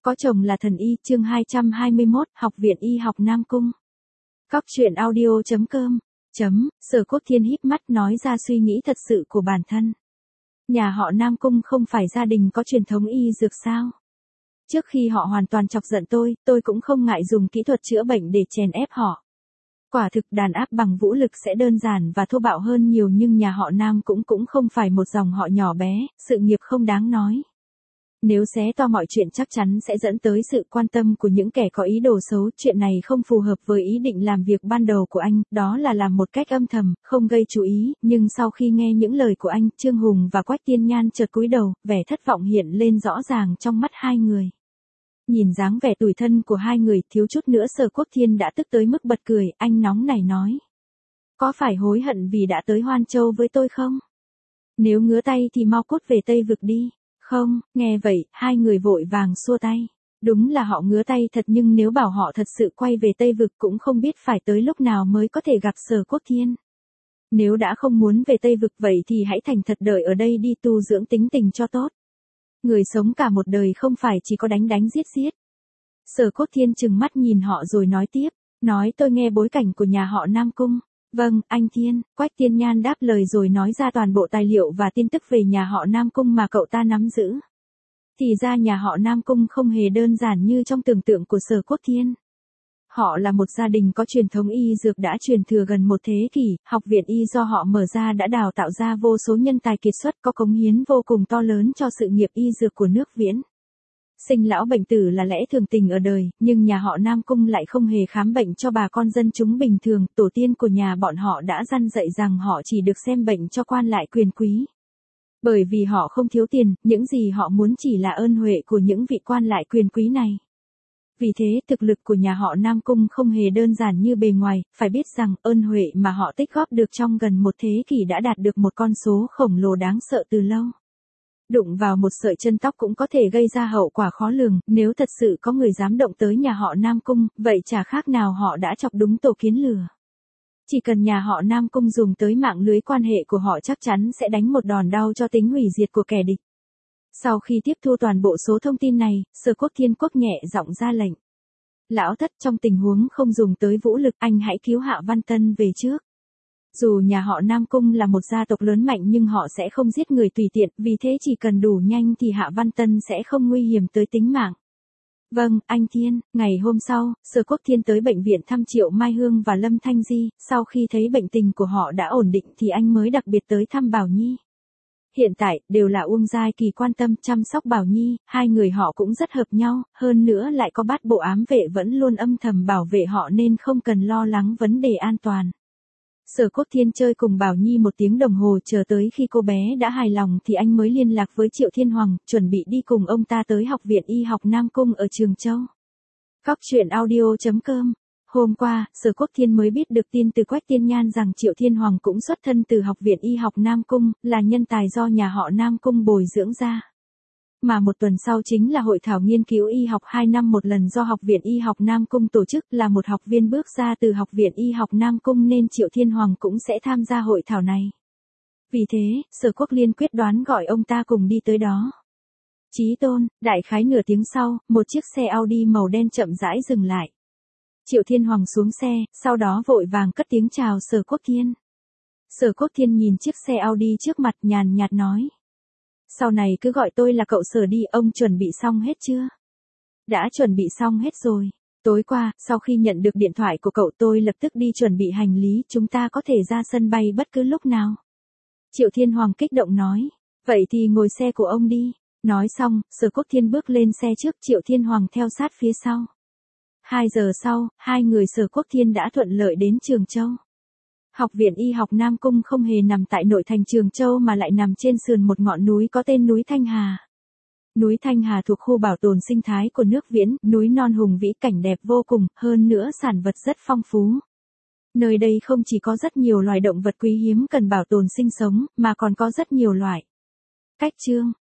Có chồng là thần y, chương 221, Học viện Y học Nam Cung. Cóc truyện audio.com. Sở Quốc Thiên híp mắt nói ra suy nghĩ thật sự của bản thân. Nhà họ Nam Cung không phải gia đình có truyền thống y dược sao? Trước khi họ hoàn toàn chọc giận tôi cũng không ngại dùng kỹ thuật chữa bệnh để chèn ép họ. Quả thực đàn áp bằng vũ lực sẽ đơn giản và thô bạo hơn nhiều, nhưng nhà họ Nam cũng không phải một dòng họ nhỏ bé, sự nghiệp không đáng nói. Nếu xé to mọi chuyện chắc chắn sẽ dẫn tới sự quan tâm của những kẻ có ý đồ xấu, chuyện này không phù hợp với ý định làm việc ban đầu của anh, đó là làm một cách âm thầm, không gây chú ý, nhưng sau khi nghe những lời của anh, Trương Hùng và Quách Tiên Nhan chợt cúi đầu, vẻ thất vọng hiện lên rõ ràng trong mắt hai người. Nhìn dáng vẻ tủi thân của hai người, thiếu chút nữa Sở Quốc Thiên đã tức tới mức bật cười, anh nóng nảy nói. Có phải hối hận vì đã tới Hoan Châu với tôi không? Nếu ngứa tay thì mau cút về Tây Vực đi. Không, nghe vậy, hai người vội vàng xua tay. Đúng là họ ngứa tay thật, nhưng nếu bảo họ thật sự quay về Tây Vực cũng không biết phải tới lúc nào mới có thể gặp Sở Quốc Thiên. Nếu đã không muốn về Tây Vực vậy thì hãy thành thật đợi ở đây đi, tu dưỡng tính tình cho tốt. Người sống cả một đời không phải chỉ có đánh giết giết. Sở Quốc Thiên trừng mắt nhìn họ rồi nói tiếp, nói tôi nghe bối cảnh của nhà họ Nam Cung. Vâng, anh Thiên, Quách Tiên Nhan đáp lời rồi nói ra toàn bộ tài liệu và tin tức về nhà họ Nam Cung mà cậu ta nắm giữ. Thì ra nhà họ Nam Cung không hề đơn giản như trong tưởng tượng của Sở Quốc Thiên. Họ là một gia đình có truyền thống y dược đã truyền thừa gần một thế kỷ, học viện y do họ mở ra đã đào tạo ra vô số nhân tài kiệt xuất có cống hiến vô cùng to lớn cho sự nghiệp y dược của nước Viễn. Sinh lão bệnh tử là lẽ thường tình ở đời, nhưng nhà họ Nam Cung lại không hề khám bệnh cho bà con dân chúng bình thường, tổ tiên của nhà bọn họ đã răn dạy rằng họ chỉ được xem bệnh cho quan lại quyền quý. Bởi vì họ không thiếu tiền, những gì họ muốn chỉ là ơn huệ của những vị quan lại quyền quý này. Vì thế, thực lực của nhà họ Nam Cung không hề đơn giản như bề ngoài, phải biết rằng ơn huệ mà họ tích góp được trong gần một thế kỷ đã đạt được một con số khổng lồ đáng sợ từ lâu. Đụng vào một sợi chân tóc cũng có thể gây ra hậu quả khó lường, nếu thật sự có người dám động tới nhà họ Nam Cung, vậy chả khác nào họ đã chọc đúng tổ kiến lừa. Chỉ cần nhà họ Nam Cung dùng tới mạng lưới quan hệ của họ chắc chắn sẽ đánh một đòn đau cho tính hủy diệt của kẻ địch. Sau khi tiếp thu toàn bộ số thông tin này, Sở Quốc Thiên Quốc nhẹ giọng ra lệnh. Lão Thất, trong tình huống không dùng tới vũ lực, anh hãy cứu Hạ Văn Tân về trước. Dù nhà họ Nam Cung là một gia tộc lớn mạnh nhưng họ sẽ không giết người tùy tiện, vì thế chỉ cần đủ nhanh thì Hạ Văn Tân sẽ không nguy hiểm tới tính mạng. Vâng, anh Thiên. Ngày hôm sau, Sở Quốc Thiên tới bệnh viện thăm Triệu Mai Hương và Lâm Thanh Di, sau khi thấy bệnh tình của họ đã ổn định thì anh mới đặc biệt tới thăm Bảo Nhi. Hiện tại, đều là Uông Giai Kỳ quan tâm chăm sóc Bảo Nhi, hai người họ cũng rất hợp nhau, hơn nữa lại có Bát Bộ ám vệ vẫn luôn âm thầm bảo vệ họ nên không cần lo lắng vấn đề an toàn. Sở Quốc Thiên chơi cùng Bảo Nhi 1 tiếng đồng hồ, chờ tới khi cô bé đã hài lòng thì anh mới liên lạc với Triệu Thiên Hoàng, chuẩn bị đi cùng ông ta tới Học viện Y học Nam Cung ở Trường Châu. Cóc truyện audio.com. Hôm qua, Sở Quốc Thiên mới biết được tin từ Quách Tiên Nhan rằng Triệu Thiên Hoàng cũng xuất thân từ Học viện Y học Nam Cung, là nhân tài do nhà họ Nam Cung bồi dưỡng ra. Mà 1 tuần sau chính là hội thảo nghiên cứu y học 2 năm một lần do Học viện Y học Nam Cung tổ chức, là một học viên bước ra từ Học viện Y học Nam Cung nên Triệu Thiên Hoàng cũng sẽ tham gia hội thảo này. Vì thế, Sở Quốc Liên quyết đoán gọi ông ta cùng đi tới đó. Chí Tôn, đại khái nửa tiếng sau, một chiếc xe Audi màu đen chậm rãi dừng lại. Triệu Thiên Hoàng xuống xe, sau đó vội vàng cất tiếng chào Sở Quốc Thiên. Sở Quốc Thiên nhìn chiếc xe Audi trước mặt nhàn nhạt nói. Sau này cứ gọi tôi là cậu Sở đi, ông chuẩn bị xong hết chưa? Đã chuẩn bị xong hết rồi. Tối qua, sau khi nhận được điện thoại của cậu tôi lập tức đi chuẩn bị hành lý, chúng ta có thể ra sân bay bất cứ lúc nào. Triệu Thiên Hoàng kích động nói. Vậy thì ngồi xe của ông đi. Nói xong, Sở Quốc Thiên bước lên xe trước, Triệu Thiên Hoàng theo sát phía sau. 2 giờ sau, hai người Sở Quốc Thiên đã thuận lợi đến Trường Châu. Học viện Y học Nam Cung không hề nằm tại nội thành Trường Châu mà lại nằm trên sườn một ngọn núi có tên núi Thanh Hà. Núi Thanh Hà thuộc khu bảo tồn sinh thái của nước Viễn, núi non hùng vĩ cảnh đẹp vô cùng, hơn nữa sản vật rất phong phú. Nơi đây không chỉ có rất nhiều loài động vật quý hiếm cần bảo tồn sinh sống, mà còn có rất nhiều loại cách chương,